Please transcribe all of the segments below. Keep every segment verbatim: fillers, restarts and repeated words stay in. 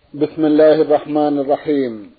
بسم الله الرحمن الرحيم.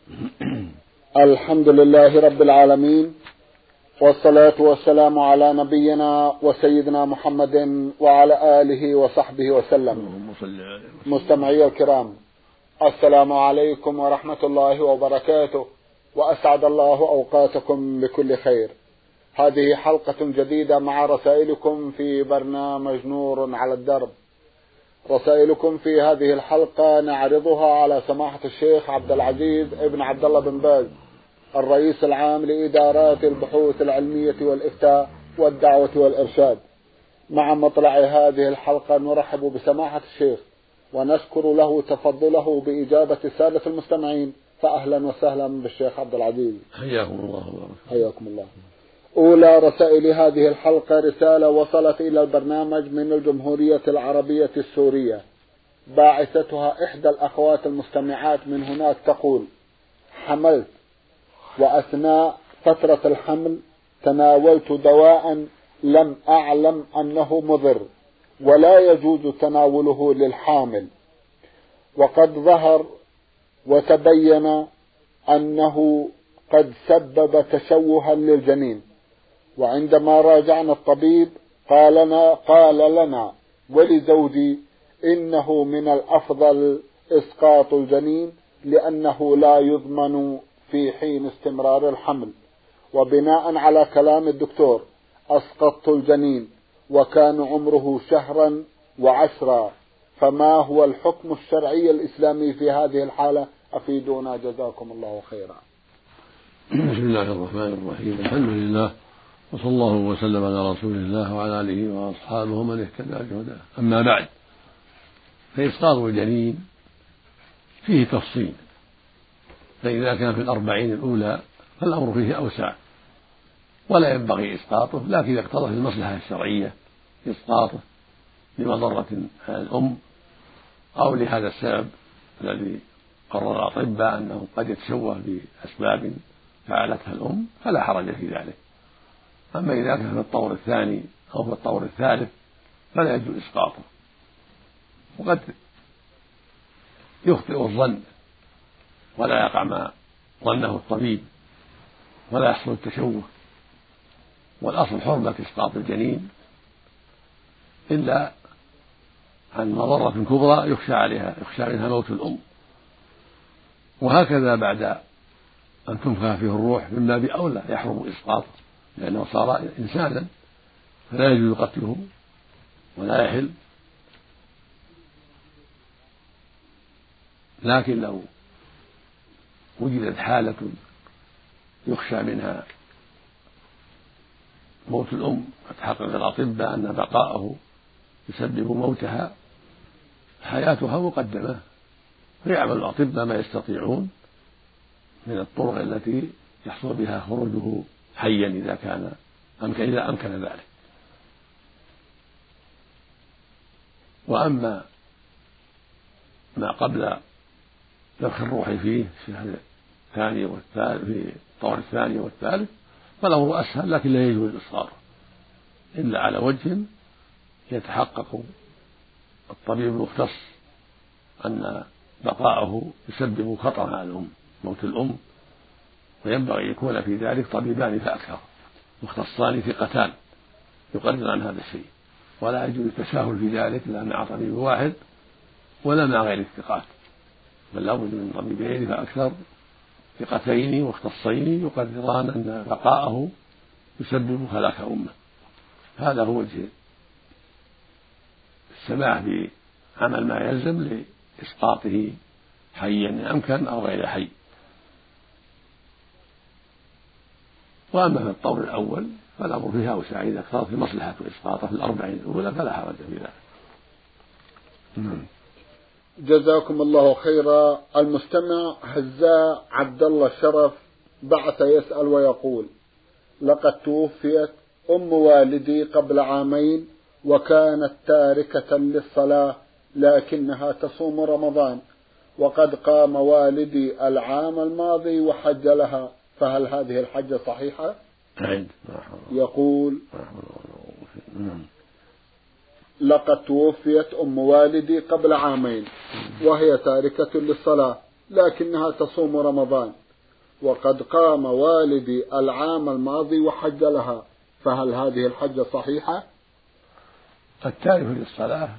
الحمد لله رب العالمين، والصلاة والسلام على نبينا وسيدنا محمد وعلى آله وصحبه وسلم. مستمعي الكرام، السلام عليكم ورحمة الله وبركاته، وأسعد الله أوقاتكم بكل خير. هذه حلقة جديدة مع رسائلكم في برنامج نور على الدرب. رسائلكم في هذه الحلقة نعرضها على سماحة الشيخ عبد العزيز ابن عبد الله بن باز، الرئيس العام لإدارات البحوث العلمية والإفتاء والدعوة والإرشاد. مع مطلع هذه الحلقة نرحب بسماحة الشيخ ونشكر له تفضله بإجابة السادة المستمعين، فأهلا وسهلا بالشيخ عبد العزيز. حياكم الله. حياكم الله. أولى رسائل هذه الحلقة رسالة وصلت إلى البرنامج من الجمهورية العربية السورية، باعثتها إحدى الأخوات المستمعات من هناك تقول: حملت، وأثناء فترة الحمل تناولت دواء لم أعلم أنه مضر ولا يجوز تناوله للحامل، وقد ظهر وتبين أنه قد سبب تشوها للجنين. وعندما راجعنا الطبيب قال لنا, قال لنا ولزوجي إنه من الأفضل إسقاط الجنين لأنه لا يضمن في حين استمرار الحمل. وبناء على كلام الدكتور أسقطت الجنين وكان عمره شهرا وعشرا، فما هو الحكم الشرعي الإسلامي في هذه الحالة؟ أفيدونا جزاكم الله خيرا. بسم الله الرحمن الرحيم. الحمد لله، وصلى الله وسلم على رسول الله وعلى آله وأصحابه من اهتدى بهداه. أما بعد، فإسقاط الجنين فيه تفصيل، فإذا كان في الأربعين الأولى فالأمر فيه أوسع ولا ينبغي إسقاطه، لكن إذا اقتضت المصلحة الشرعية إسقاطه لمضرة على الأم أو لهذا السبب الذي قرر الأطباء أنه قد يتشوه بأسباب فعلتها الأم فلا حرج في ذلك. أما إذا كان في الطور الثاني أو في الطور الثالث فلا يجوز إسقاطه. وقد يخطئ الظن ولا يقع ما ظنه الطبيب ولا يحصل التشوه، والأصل حرمة إسقاط الجنين إلا عن مضرة كبرى يخشى عليها يخشى منها موت الأم. وهكذا بعد أن تنفخ فيه الروح من باب أولى يحرم إسقاطه، لأنه صار إنسانا فلا يجوز قتله ولا يحل. لكن لو وجدت حالة يخشى منها موت الأم فتحقق الأطباء أن بقاءه يسبب موتها، حياتها مقدمة، فيعمل الأطباء ما يستطيعون من الطرق التي يحصل بها خروجه حيا إذا كان أمكن إذا أمكن ذلك. وأما ما قبل نفخ الروح فيه في الثاني والثالث في الطور الثاني والثالث فالأمر أسهل، لكن لا يجوز إسقاطه إلا على وجه يتحقق الطبيب المختص أن بقاءه يسبب خطرا على الأم موت الأم، وينبغي أن يكون في ذلك طبيبان فأكثر مختصان ثقتان يقرر عن هذا الشيء، ولا يجوز التساهل في ذلك لا مع طبيب واحد ولا مع غير الثقات، بل لا بد من طبيبين فأكثر ثقتين مختصين يقرران أن بقاءه يسبب هلاك أمه. هذا هو وجه السماح بعمل ما يلزم لإسقاطه حيا إن أمكن أو غير حي. وأما في الطور الأول فالأمر فيها أوسع، إذا اقتضت مصلحة إسقاطه في الأربعين الأولى فلا حرج في ذلك. جزاكم الله خيرا. المستمع هزاء عبد الله الشرف بعث يسأل ويقول: لقد توفيت أم والدي قبل عامين وكانت تاركة للصلاة لكنها تصوم رمضان، وقد قام والدي العام الماضي وحج لها، فهل هذه الحجة صحيحة؟ يقول: لقد توفيت أم والدي قبل عامين وهي تاركة للصلاة لكنها تصوم رمضان، وقد قام والدي العام الماضي وحج لها، فهل هذه الحجة صحيحة؟ التارك للصلاة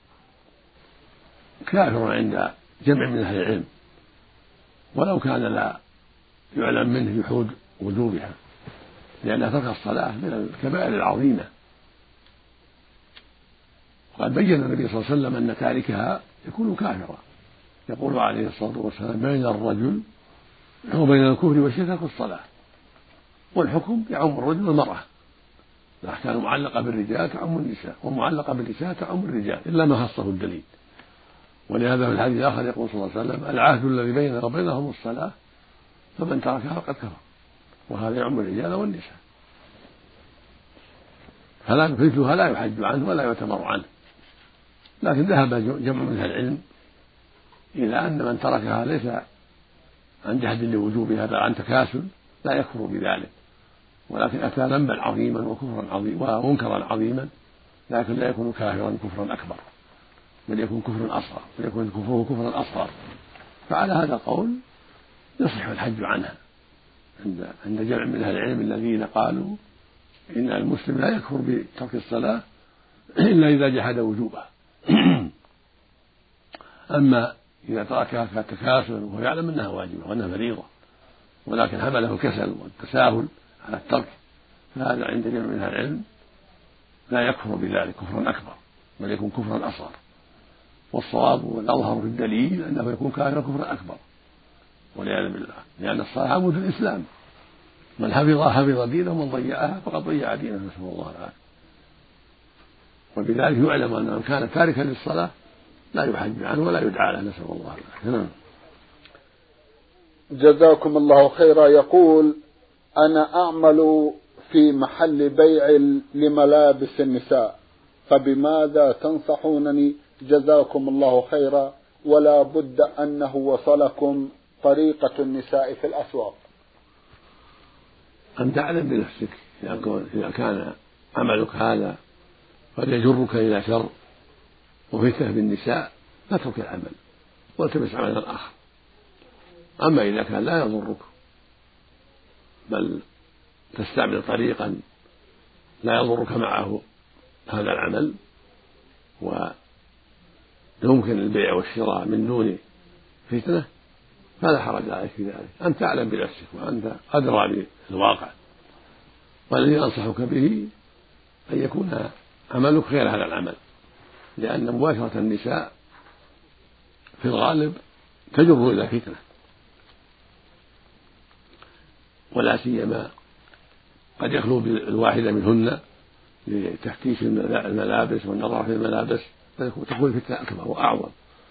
كافر عند جمع من أهل العلم، ولو كان لا يعلم منه جحود وجوبها، لأن ترك الصلاة من الكبائر العظيمة. وقد بين النبي صلى الله عليه وسلم أن تاركها يكون كافرا، يقول عليه الصلاة والسلام: بين الرجل وبين الكفر والشرك ترك الصلاة، والحكم يعم الرجل والمرأة، الأحكام المعلقة بالرجال تعم النساء، والمعلقة بالنساء تعم الرجال إلا ما خصه الدليل. ولهذا في الحديث الآخر يقول صلى الله عليه وسلم: العهد الذي بيننا وبينهم الصلاة فمن تركها فقد كفر، وهذا يعم الرجال والنساء، فلا مثلها لا يحج عنه ولا يعتمر عنه. لكن ذهب جمع من أهل العلم إلى أن من تركها ليس عن جهد لوجوبها بل عن تكاسل لا يكفر بذلك، ولكن أتى ذنبا عظيما وكفرا عظيما ومنكرا عظيما، لكن لا يكون كافرا كفرا أكبر، بل يكون كفرا أصغر، بل يكون كفره كفرا أصغر. فعلى هذا القول يصح الحج عنها عند عند جمع من أهل العلم الذين قالوا إن المسلم لا يكفر بترك الصلاة إلا إذا جحد وجوبها. أما إذا تركها كتكاسل وهو يعلم أنها واجبة وأنها فريضة ولكن حمله الكسل والتساهل على الترك، فهذا عند جمع من أهل العلم لا يكفر بذلك كفرا أكبر، بل يكون كفرا أصغر. والصواب والأظهر في الدليل أنه يكون كافرا كفرا أكبر والعياذ بالله، لأن الصلاة عمود الإسلام، من حفظها حفظ دينه ومن ضيعها فقد ضيع دينه، نسأل الله العافية. وبذلك يعلم أن من كان تاركا للصلاة لا يحج عنه ولا يدعى له، نسأل الله العافية. نعم. جزاكم الله خيرا. يقول: أنا أعمل في محل بيع لملابس النساء، فبماذا تنصحونني؟ جزاكم الله خيرا، ولا بد أنه وصلكم طريقة النساء في الأسواق. أن تعلم بنفسك إذا كان عملك هذا قد يجرك إلى شر وفتنة بالنساء فاترك العمل والتمس عملا آخر. أما إذا كان لا يضرك بل تستعمل طريقا لا يضرك معه هذا العمل ويمكن البيع والشراء من دون فتنة فلا حرج عليك في ذلك. أن تعلم بنفسك وأنت أدرى بالواقع، والذي أنصحك به أن يكون عملك غير هذا العمل، لأن مباشرة النساء في الغالب تجر إلى فتنة، ولا سيما قد يخلو بالواحدة منهن لتفتيش الملابس والنظر في الملابس فتكون الفتنة أكبر وأعظم.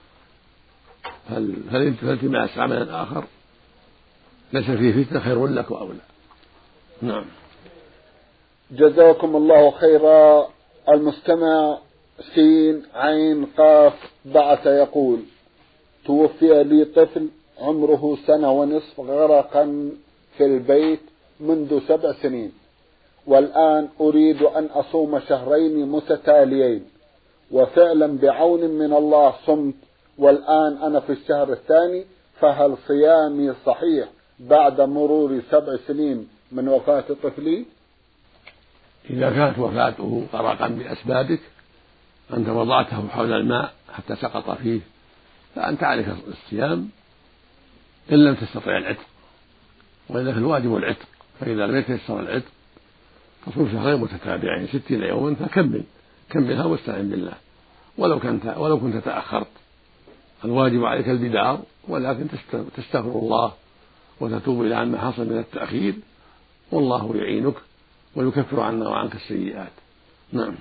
فالالتماس عملا آخر ليس فيه فتنة خير لك وأولى. نعم. جزاكم الله خيرا. المستمع سين عين قاف بعث يقول: توفي لي طفل عمره سنة ونصف غرقا في البيت منذ سبع سنين، والآن أريد أن أصوم شهرين متتاليين، وفعلا بعون من الله صمت، والآن أنا في الشهر الثاني، فهل صيامي صحيح بعد مرور سبع سنين من وفاة طفلي؟ إذا كانت وفاته غرقا بأسبابك، أنت وضعته حول الماء حتى سقط فيه، فأنت عليك الصيام إن لم تستطع العتق، وإلا فالواجب العتق، فإذا لم يتيسر العتق فصوم شهرين متتابعين ستين يوما، فكمل كملها واستعن بالله. ولو كنت ولو كنت تأخرت الواجب عليك البدار، ولكن تستغفر الله وتتوب إلى عما حصل من التأخير، والله يعينك ويكفر عنا وعنك السيئات. نعم.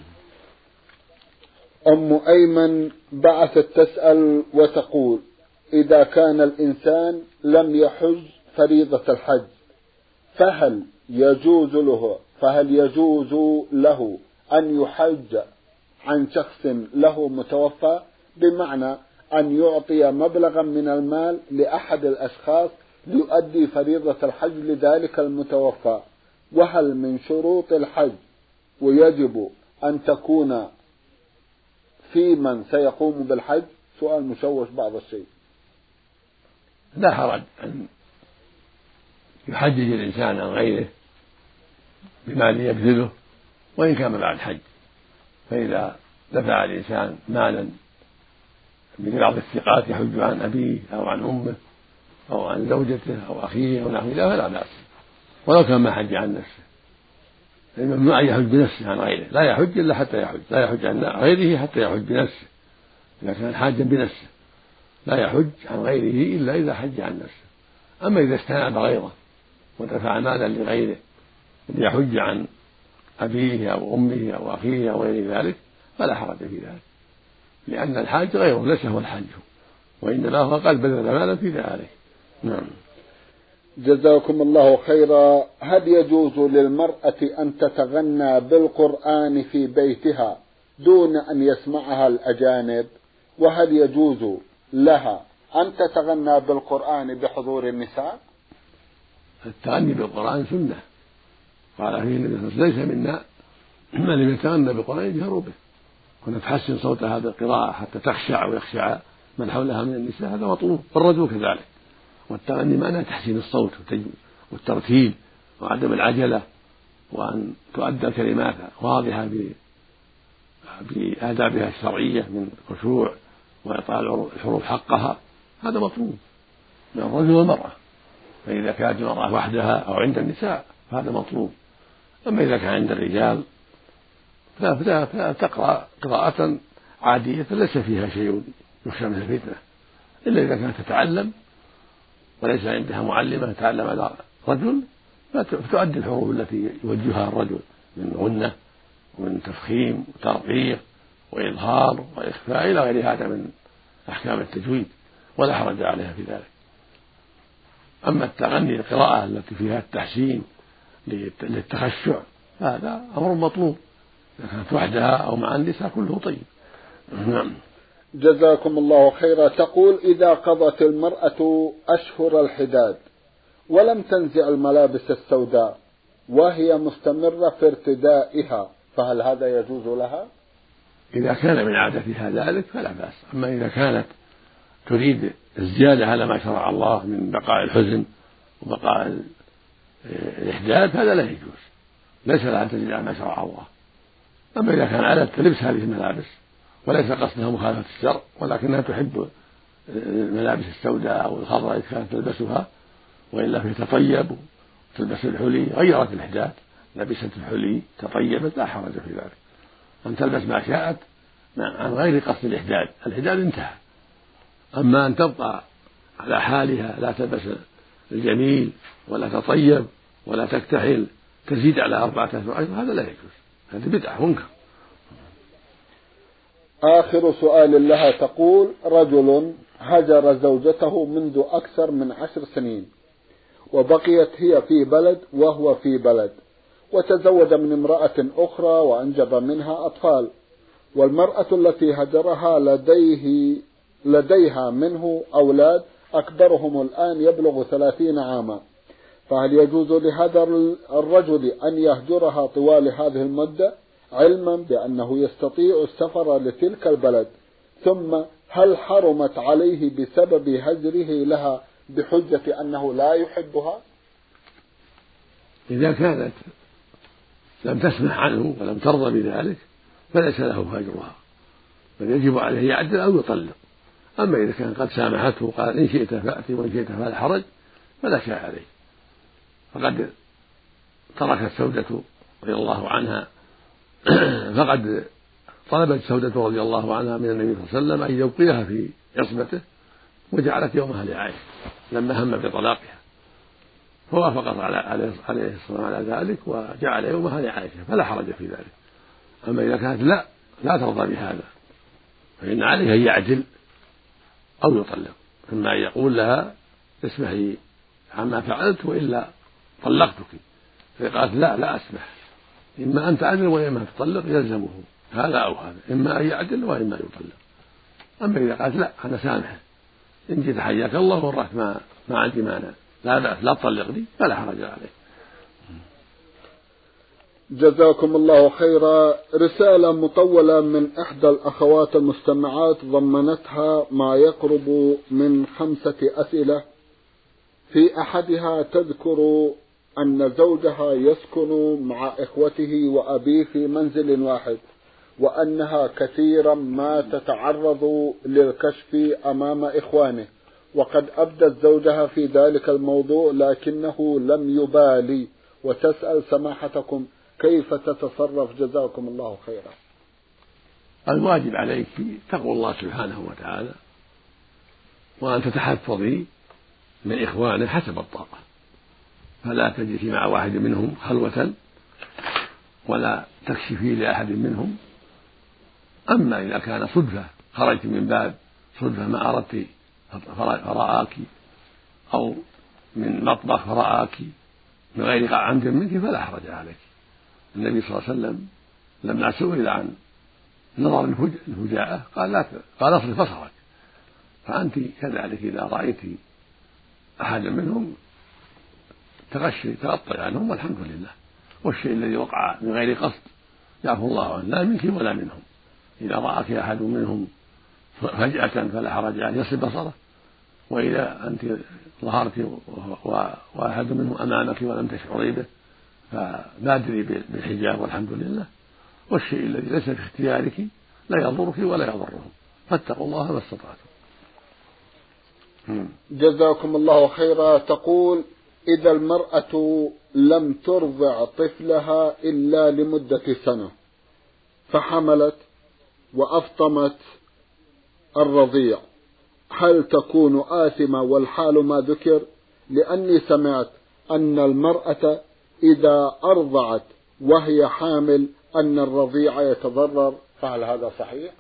أم أيمن بعثت تسأل وتقول: إذا كان الإنسان لم يحج فريضة الحج فهل يجوز له فهل يجوز له أن يحج عن شخص له متوفى، بمعنى أن يعطي مبلغا من المال لأحد الأشخاص ليؤدي فريضة الحج لذلك المتوفى؟ وهل من شروط الحج ويجب أن تكون في من سيقوم بالحج؟ سؤال مشوش بعض الشيء. لا حرج أن يحجج الإنسان عن غيره بمال يبذله وإن كان بعد حج، فإذا دفع الإنسان مالا من بعض الثقات يحج عن أبيه أو عن أمه أو عن زوجته أو أخيه أو نحو ذلك فلا بأس، ولو كان ما حج عن نفسه. الممنوع أن يحج بنفسه عن غيره، لا يحج إلا حتى يحج، لا يحج عن غيره حتى يحج بنفسه إذا كان حاجا بنفسه، لا يحج عن غيره إلا إذا حج عن نفسه. أما إذا استناب غيره ودفع مالا لغيره ليحج عن أبيه أو أمه أو أخيه أو غير ذلك فلا حرج في ذلك، لأن الحاج غيره ليس هو الحج، وإنما هو قد بذل مالا في ذلك. نعم. جزاكم الله خيرا. هل يجوز للمرأة أن تتغنى بالقرآن في بيتها دون أن يسمعها الأجانب؟ وهل يجوز لها أن تتغنى بالقرآن بحضور النساء؟ التغني بالقرآن سنة، قال فيه النبي صلى الله عليه وسلم: ليس منا من لم يتغنى بالقرآن يجهر به، وأن تحسن صوتها بالقراءة حتى تخشع ويخشع من حولها من النساء، هذا مطلوب، والرجل كذلك. والتغني معناه تحسين الصوت والترتيل وعدم العجلة، وأن تؤدى الكلمات واضحة بآدابها الشرعية من خشوع وإعطاء الحروف حقها، هذا مطلوب من الرجل والمرأة. فإذا كانت المرأة وحدها أو عند النساء فهذا مطلوب. أما إذا كان عند الرجال فتقرأ قراءة عادية ليس فيها شيء يخشى من الفتنة، إلا إذا كانت تتعلم وليس عندها معلمة تتعلم على رجل فتؤدي الحروف التي يوجهها الرجل من غنة ومن تفخيم وترقيق وإظهار وإخفاء إلى غير هذا من أحكام التجويد، ولا حرج عليها في ذلك. أما التغني القراءة التي فيها التحسين للتخشع هذا أمر مطلوب، إذا كانت وحدها أو مع النساء كله طيب. نعم. جزاكم الله خيرا. تقول: إذا قضت المرأة أشهر الحداد ولم تنزع الملابس السوداء وهي مستمرة في ارتدائها فهل هذا يجوز لها؟ إذا كان من عادتها ذلك فلا بأس. أما إذا كانت تريد الزيادة على ما شرع الله من بقاء الحزن وبقاء الإحداث هذا لا يجوز، ليس لها أن تزيد على ما شرع الله. أما إذا كان عادت لبس هذه الملابس وليس قصدها مخالفة الشرع ولكنها تحب الملابس السوداء أو الخضراء إذا كانت تلبسها، وإلا في تطيب وتلبس الحلي، غيرت الإحداث لبست الحلي تطيبت، لا حرج في ذلك، أن تلبس ما شاءت عن غير قصد الإحداث، الإحداث انتهى. أما أن تبقى على حالها لا تلبس الجميل ولا تطيب ولا تكتحل تزيد على أربعة أشهر هذا لا يجوز، هذه بدعة منكر. آخر سؤال لها. تقول: رجل هجر زوجته منذ أكثر من عشر سنين وبقيت هي في بلد وهو في بلد، وتزوج من امرأة أخرى وأنجب منها أطفال، والمرأة التي هجرها لديه لديها منه أولاد أكبرهم الآن يبلغ ثلاثين عاما، فهل يجوز لهذا الرجل أن يهجرها طوال هذه المدة علما بأنه يستطيع السفر لتلك البلد؟ ثم هل حرمت عليه بسبب هجره لها بحجة أنه لا يحبها؟ إذا كانت لم تسمح عنه ولم ترضى بذلك فليس له هجرها، بل يجب عليه يعدل أو يطلق. أما إذا كان قد سامحته وقال: إن شئت فأتي وإن شئت فلا حرج، فلا شيء عليه. فقد تركت سودة رضي الله عنها فقد طلبت سودة رضي الله عنها من النبي صلى الله عليه وسلم أن يبقيها في عصمته، وجعلت يومها لعائشة لما هم بطلاقها، فوافقت عليه الصلاة والسلام على ذلك وجعل يومها لعائشة، فلا حرج في ذلك. أما إذا كانت لا لا ترضى بهذا فإن عليه أن يعدل أو يطلق، ثم أن يقول لها: اسمحي عما فعلت وإلا طلقتك. فقالت: لا لا أسمح، إما أن تعدل وإما أن تطلق، يلزمه هذا أو هذا، إما أن يعدل وإما أن يطلق. أما إذا قالت: لا أنا سامحة، إن جئت حياك الله ورحت ما ما عندي مانع، لا بأس لا تطلقني، فلا حرج عليه. جزاكم الله خيرا. رسالة مطولة من إحدى الأخوات المستمعات ضمنتها ما يقرب من خمسة أسئلة. في أحدها تذكر أن زوجها يسكن مع إخوته وأبيه في منزل واحد، وأنها كثيرا ما تتعرض للكشف أمام إخوانه، وقد أبدت زوجها في ذلك الموضوع لكنه لم يبالي، وتسأل سماحتكم كيف تتصرف جزاكم الله خيرا. الواجب عليك تقوى الله سبحانه وتعالى، وأن تتحفظي من إخوانه حسب الطاقة، فلا تجلسي مع واحد منهم خلوة ولا تكشفي لأحد منهم. أما إذا كان صدفة خرجت من باب صدفة ما أردت فرآك، أو من مطبخ فرآك من غير عمد منك فلا حرج عليك. النبي صلى الله عليه وسلم لما سئل عن نظر الفجاءة قال لا قال اصرف بصرك، فأنت كذلك إذا رأيت أحدا منهم تغشي تغطي عنهم والحمد لله. والشيء الذي وقع من غير قصد يعفو الله عنه لا منك ولا منهم. إذا رأك أحد منهم فجأة فلا حرج عليه يصرف بصره، وإذا أنت ظهرت وأحد منهم أمامك ولم تشعري به فبادري بالحجاب والحمد لله. والشيء الذي ليس في اختيارك لا يضرك ولا يضرهم، فاتقوا الله ما استطعتم. جزاكم الله خيرا. تقول: إذا المرأة لم ترضع طفلها إلا لمدة سنة فحملت وأفطمت الرضيع، هل تكون آثمة والحال ما ذكر؟ لأني سمعت أن المرأة إذا أرضعت وهي حامل أن الرضيع يتضرر، فهل هذا صحيح؟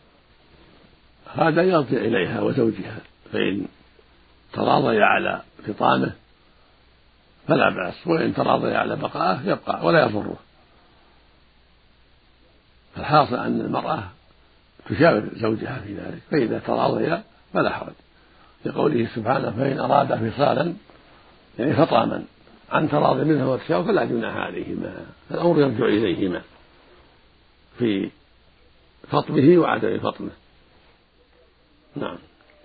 هذا يرجع إليها وزوجها، فإن تراضيا على فطامه فلا بأس، وإن تراضيا على بقائه يبقى ولا يضره. الحاصل أن المرأة تشاور زوجها في ذلك، فإذا تراضيا فلا حرج، لقوله سبحانه: فإن أرادا فصالا يعني فطاما عن تراضي منها وتشاور فلا جناح عليهما. الأمر يرجع إليهما في فطمه وعدم فطمه. نعم.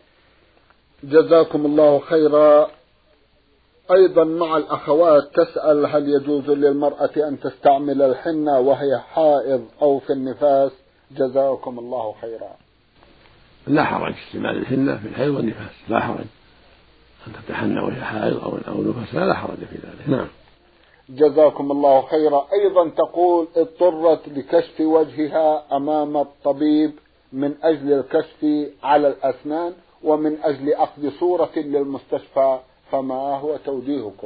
جزاكم الله خيرا. أيضا مع الأخوات تسأل: هل يجوز للمرأة أن تستعمل الحنة وهي حائض أو في النفاس؟ جزاكم الله خيرا. لا حرج استعمال الحنة في الحيض والنفاس، لا حرج أن تتحنى وهي حائض أو أو نفاس، لا حرج في ذلك. نعم. جزاكم الله خيرا. أيضا تقول: اضطرت لكشف وجهها أمام الطبيب من أجل الكشف على الأسنان ومن أجل أخذ صورة للمستشفى، فما هو توجيهكم؟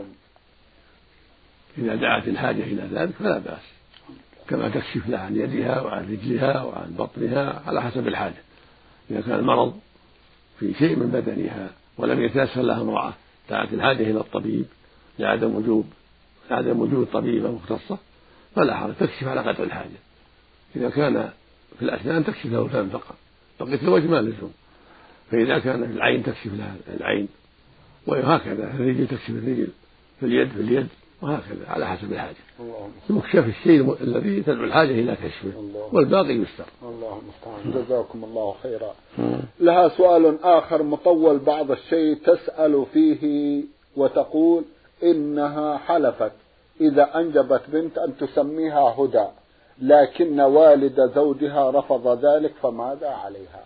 إذا دعت الحاجة إلى ذلك فلا بأس، كما تكشف لها عن يدها وعن رجلها وعن بطنها على حسب الحاجة. إذا كان المرض في شيء من بدنها ولم يتيسر لها امرأة دعت الحاجة إلى الطبيب لعدم وجوب لعدم وجود طبيبة مختصة فلا حرج، تكشف على قدر الحاجة. إذا كان في الأسنان تكشف له الفم فقط، بقية الوجه ما لزوم. فإذا كان في العين تكشف لها العين، وهكذا في الرجل تكشف الرجل، في اليد في اليد، وهكذا على حسب الحاجة. يكشف الشيء الذي تدعو الحاجة إلى كشفه والباقي يستر. الله المستعان. جزاكم الله خيرا. لها سؤال آخر مطول بعض الشيء، تسأل فيه وتقول إنها حلفت إذا أنجبت بنت أن تسميها هدى، لكن والد زوجها رفض ذلك، فماذا عليها؟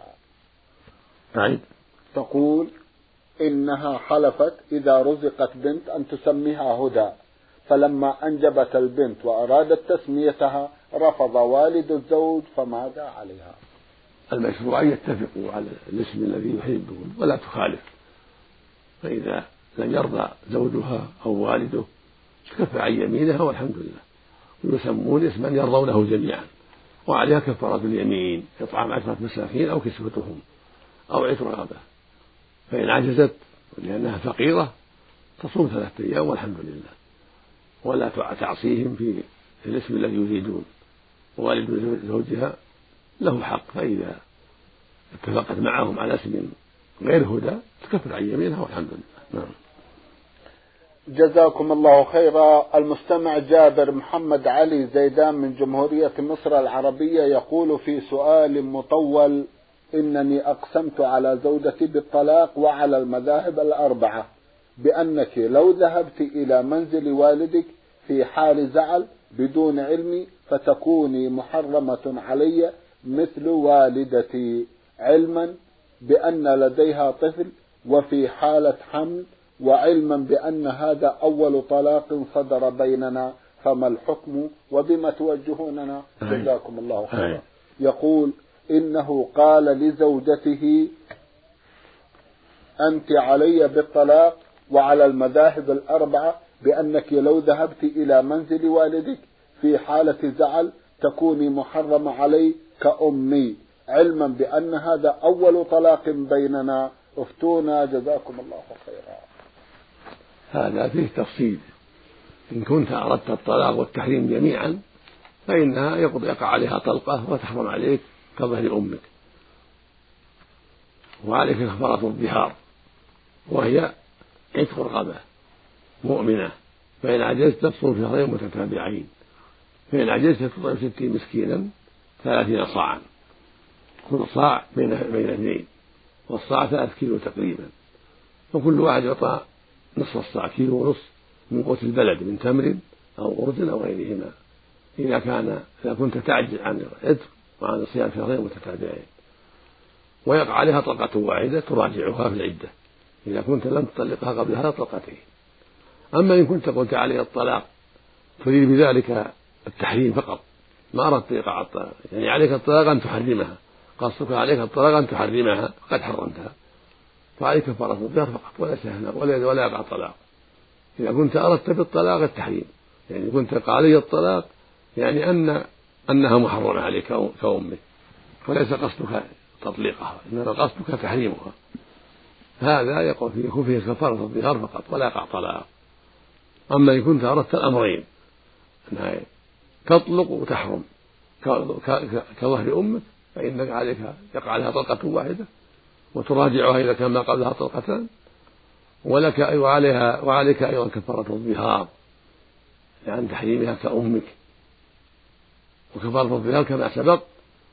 عيد. تقول إنها حلفت إذا رزقت بنت أن تسميها هدى، فلما أنجبت البنت وأرادت تسميتها رفض والد الزوج، فماذا عليها؟ المشروع يتفقوا على الاسم الذي يحبون ولا تخالف، فإذا لم يرضى زوجها أو والده تكف عن يمينها والحمد لله، ويسمون اسما يرضونه جميعا، وعليها كفارة اليمين إطعام عشرة مساكين أو كسوتهم أو عتق رقبة. فإن عجزت لأنها فقيرة تصوم ثلاثة أيام والحمد لله، ولا تعصيهم في الاسم الذي يريدون. ووالد زوجها له حق، فإذا اتفقت معهم على اسم غير هدى تكفر عن يمينها والحمد لله. نعم. جزاكم الله خيرا. المستمع جابر محمد علي زيدان من جمهورية مصر العربية يقول في سؤال مطول: إنني أقسمت على زوجتي بالطلاق وعلى المذاهب الأربعة بأنك لو ذهبت إلى منزل والدك في حال زعل بدون علمي فتكوني محرمة علي مثل والدتي، علما بأن لديها طفل وفي حالة حمل، وعلما بأن هذا أول طلاق صدر بيننا، فما الحكم وبما توجهوننا؟ جزاكم الله خيرا. يقول إنه قال لزوجته: أنت علي بالطلاق وعلى المذاهب الأربعة بأنك لو ذهبت إلى منزل والدك في حالة زعل تكوني محرم علي كأمي، علما بأن هذا أول طلاق بيننا، افتونا جزاكم الله خيرا. هذا فيه تفصيل. إن كنت أردت الطلاق والتحريم جميعا فإنها يقع عليها طلقة وتحرم عليك كظهر أمك، وعليك كفارة الظهار وهي عتق رقبة مؤمنة، فإن عجزت تصوم شهرين متتابعين، فإن عجزت تطعم ستين مسكينا ثلاثين صاعا، كل صاع بين بين اثنين، والصاع ثلاث كيلو تقريبا، وكل واحد يعطى نصف الصاع كيلو ونصف من قوت البلد من تمر أو أرز أو غيرهما، إذا كان إذا كنت تعجز عن العتق وعن صيام شهرين متتابعين. ويقع عليها طلقة واحدة تراجعها في العدة إذا كنت لم تطلقها قبل هذا طلقتين. أما إن كنت قلت عليها الطلاق تريد بذلك التحريم فقط، ما أردت إيقاع الطلاق، يعني عليك الطلاق أن تحرمها، قصدك عليك الطلاق أن تحرمها قد حرمتها، فعليك كفارة الظهار فقط ولا سهل ولا ولا يقع طلاق. إذا كنت أردت بالطلاق التحريم، يعني كنت قال علي الطلاق يعني أن أنها محرمة عليك كأمك، وليس قصدك تطليقها، إنما قصدك تحريمها، هذا يقول فيه يكون فيه كفارة الظهار فقط ولا يقع طلاق. أما إن كنت أردت الأمرين أنها تطلق وتحرم كظهر أمك فإنك عليك يقع عليها طلقة واحدة وتراجعها إذا كان ما قبلها طلقتان، ولك وعليها وعليك أيضا كفارة الظهار يعني تحريمها كأمك. وكفارة الظهار كما سبق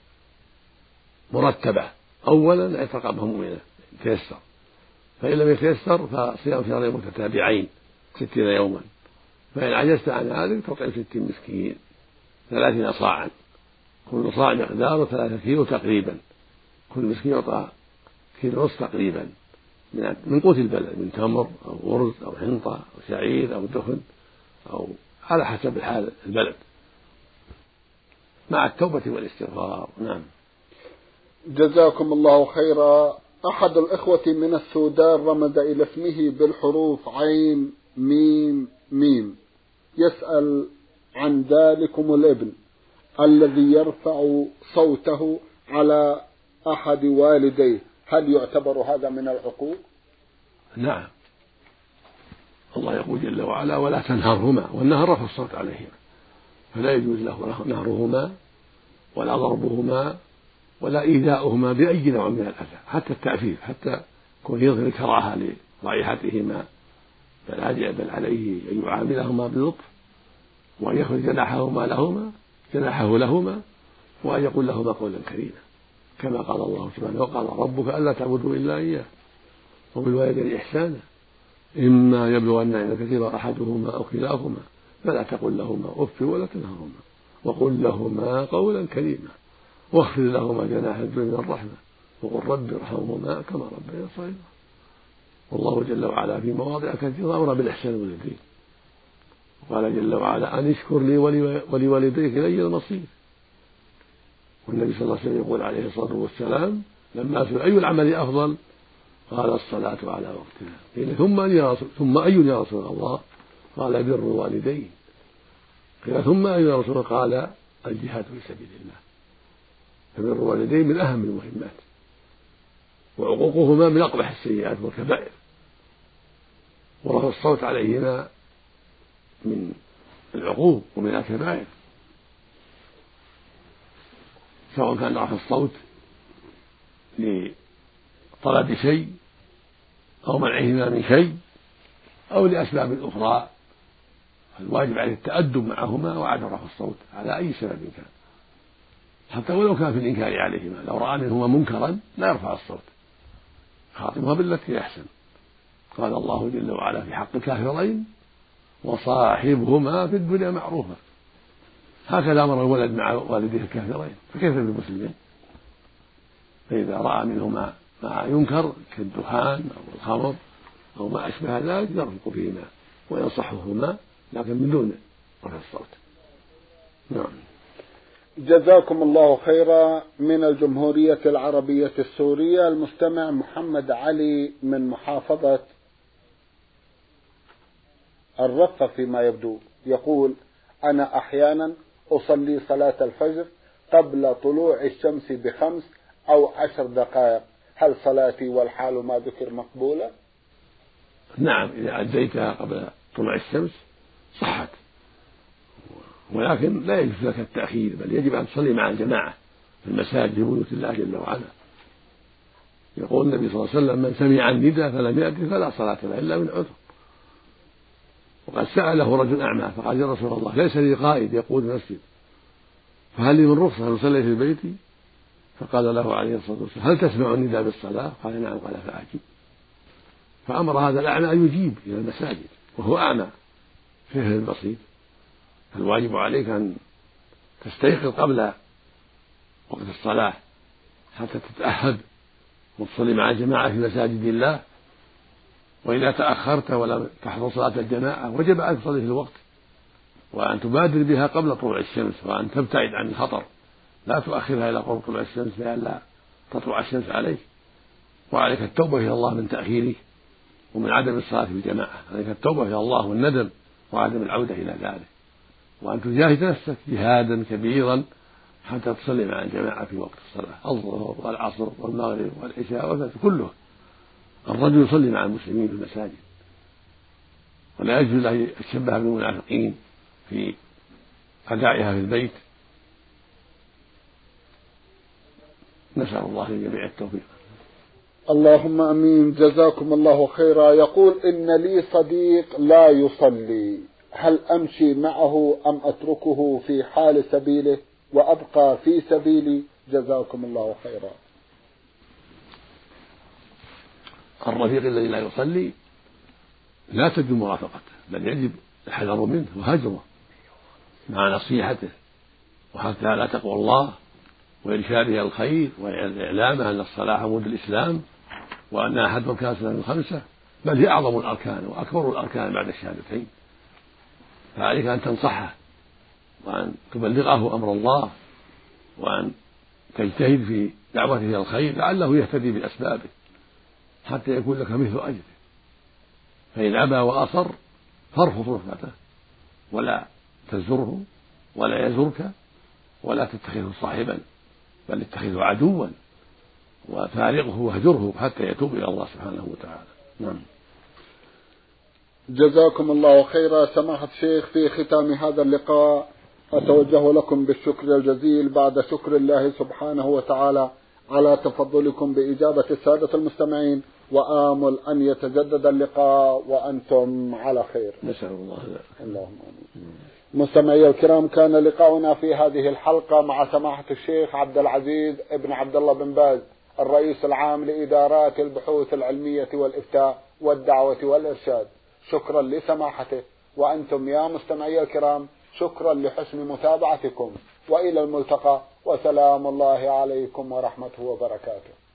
مرتبة: أولا عتق رقبة مؤمنة تيسر، فإن لم يتيسر فصيام شهرين متتابعين ستين يوما، فإن عجزت عن ذلك تطعم ستين مسكين ثلاثين صاعا، كل صاع مقداره ثلاثة كيلو تقريبا، كل مسكين يعطى كيلو ونصف تقريبا من قوت البلد من تمر أو أرز أو حنطة أو شعير أو دخن أو على حسب الحال البلد، مع التوبة والاستغفار. نعم. جزاكم الله خيرا. أحد الإخوة من السودان رمز إلى اسمه بالحروف عين ميم ميم، يسأل عن ذلكم الابن الذي يرفع صوته على أحد والديه، هل يعتبر هذا من العقوق؟ نعم، الله يقول جل وعلا: ولا تنهرهما، والنهر رفع الصوت عليهما، فلا يجوز له نهرهما ولا ضربهما ولا إيذاؤهما بأي نوع من الأذى، حتى التعفيف، حتى يكون يظهر كراهة لرائحتهما، بل بل عليه أن يعاملهما بلطف، وأن يخرج جناحهما لهما جناحه لهما، وأن يقول لهما قولا كريما، كما قال الله سبحانه: وقال ربك ألا تعبدوا إلا إياه وبالوالدين إحسانا إما يبلغن عندك الكبر أحدهما أو كلاهما فلا تقل لهما أف ولا تنهرهما وقل لهما قولا كريما واخفض لهما جناح الذل من الرحمة وقل رب ارحمهما كما ربياني صغيرا. والله جل وعلا في مواضع كثيرة أمر بالإحسان والدين، وقال جل وعلا: أن اشكر لي ولوالديك إلي المصير. والنبي صلى الله عليه وسلم يقول عليه الصلاة والسلام لما سئل أي العمل أفضل قال: الصلاة على وقتها. قيل: ثم أي يا رسول ثم أي يا رسول الله؟ قال: بر الوالدين. قيل: ثم أي يا رسول؟ قال: الجهاد في سبيل الله. فبر الوالدين من أهم المهمات، وعقوقهما من أقبح السيئات والكبائر، ورفع الصوت عليهما من العقوق ومن الكبائر، سواء كان رفع الصوت لطلب شيء أو منعهما من شيء أو لأسباب أخرى، الواجب عليه التأدب معهما وعدم رفع الصوت على أي سبب كان، حتى ولو كان في الإنكار عليهما، لو رأى منهما منكرا لا يرفع الصوت، خاطبها بالتي أحسن. قال الله جل وعلا في حق الكافرين وصاحبهما في الدنيا معروفا، هكذا أمر الولد مع والديه الكافرين، فكيف بالمسلمين؟ فإذا رأى منهما ما ينكر كالدخان أو الخمر أو ما أشبه ذلك يرفق فيهما وينصحهما، لكن من دون رفع الصوت. نعم. جزاكم الله خيرا. من الجمهورية العربية السورية المستمع محمد علي من محافظة الرقة فيما يبدو، يقول: أنا أحيانا أصلي صلاة الفجر قبل طلوع الشمس بخمس أو عشر دقائق، هل صلاتي والحال ما ذكر مقبولة؟ نعم، إذا أديتها قبل طلوع الشمس صحت، ولكن لا يجوز لك التأخير، بل يجب أن تصلي مع الجماعة في المساجد في بيوت الله جل وعلا. يقول النبي صلى الله عليه وسلم: من سمع النداء فلم يأت فلا صلاة له إلا من عذر. وقد سأله رجل أعمى فقال: يا رسول الله، ليس لي قائد يقود المسجد، فهل لي من رخصة أن أصلي في بيتي؟ فقال له عليه الصلاة والسلام: هل تسمع النداء بالصلاة؟ قال: نعم. قال: فأجب. فأمر هذا الأعمى أن يجيب إلى المساجد وهو أعمى فيه البصير، فالواجب عليك أن تستيقظ قبل وقت الصلاة حتى تتأهب وتصلي مع الجماعة في مساجد الله. وإذا تأخرت ولم تحضر صلاة الجماعة وجب أن تصلي في الوقت، وأن تبادر بها قبل طلوع الشمس، وأن تبتعد عن الخطر، لا تؤخرها إلى قرب طلوع الشمس لئلا تطلع الشمس عليك. وعليك التوبة إلى الله من تأخيرك ومن عدم الصلاة في الجماعة، عليك التوبة إلى الله والندم وعدم العودة إلى ذلك، وأن تجاهد نفسك جهادا كبيرا حتى تصلي مع الجماعة في وقت الصلاة، الظهر والعصر والمغرب والعشاء والفجر كله. الرجل يصلي مع المسلمين في المساجد، ولا يجوز له يتشبه بالمنافقين في أدائها في البيت. نسأل الله للجميع التوفيق. اللهم امين. جزاكم الله خيرا. يقول: ان لي صديق لا يصلي، هل امشي معه ام اتركه في حال سبيله وابقى في سبيلي؟ جزاكم الله خيرا. الرفيق الذي لا يصلي لا تجب مرافقته، بل يجب الحذر منه وهجره مع نصيحته وحتى على تقوى الله وإرشاده الخير وإعلامه أن الصلاة عمود الإسلام وأن أحد أركان الإسلام الخمسة، بل هي أعظم الأركان وأكبر الأركان بعد الشهادتين. فعليك أن تنصحه وأن تبلغه أمر الله وأن تجتهد في دعوته إلى الخير لعله يهتدي بأسبابه حتى يكون لك مثل أجره. فإن أبى وأصر فارفض رفقته ولا تزره ولا يزرك ولا تتخذه صاحبا، بل اتخذه عدوا وفارقه واهجره حتى يتوب إلى الله سبحانه وتعالى. نعم. جزاكم الله خيرا. سماحة الشيخ، في ختام هذا اللقاء أتوجه لكم بالشكر الجزيل بعد شكر الله سبحانه وتعالى على تفضلكم بإجابة السادة المستمعين، وآمل أن يتجدد اللقاء وأنتم على خير. نسأل الله. اللهم آمين. مستمعي الكرام، كان لقاؤنا في هذه الحلقة مع سماحة الشيخ عبد العزيز ابن عبد الله بن باز، الرئيس العام لإدارات البحوث العلمية والإفتاء والدعوة والإرشاد. شكرا لسماحته، وأنتم يا مستمعي الكرام شكرا لحسن متابعتكم، وإلى الملتقى، وسلام الله عليكم ورحمته وبركاته.